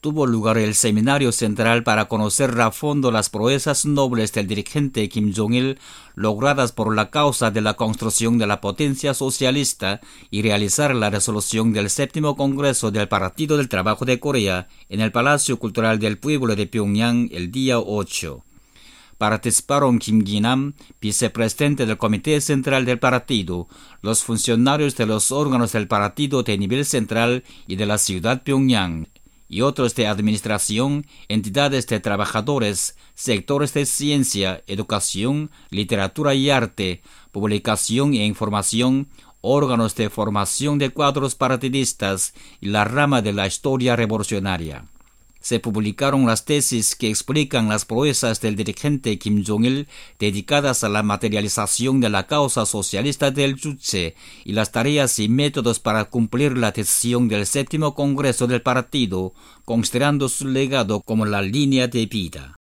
tuvo lugar el seminario central para conocer a fondo las proezas nobles del dirigente Kim Jong-il logradas por la causa de la construcción de la potencia socialista y realizar la resolución del séptimo Congreso del Partido del Trabajo de Corea en el Palacio Cultural del Pueblo de Pyongyang el día 8. Participaron Kim Gi-nam, vicepresidente del Comité Central del Partido, los funcionarios de los órganos del partido de nivel central y de la ciudad Pyongyang, y otros de administración, entidades de trabajadores, sectores de ciencia, educación, literatura y arte, publicación e información, órganos de formación de cuadros partidistas y la rama de la historia revolucionaria. Se publicaron las tesis que explican las proezas del dirigente Kim Jong-il dedicadas a la materialización de la causa socialista del Juche y las tareas y métodos para cumplir la decisión del séptimo Congreso del partido, considerando su legado como la línea de vida.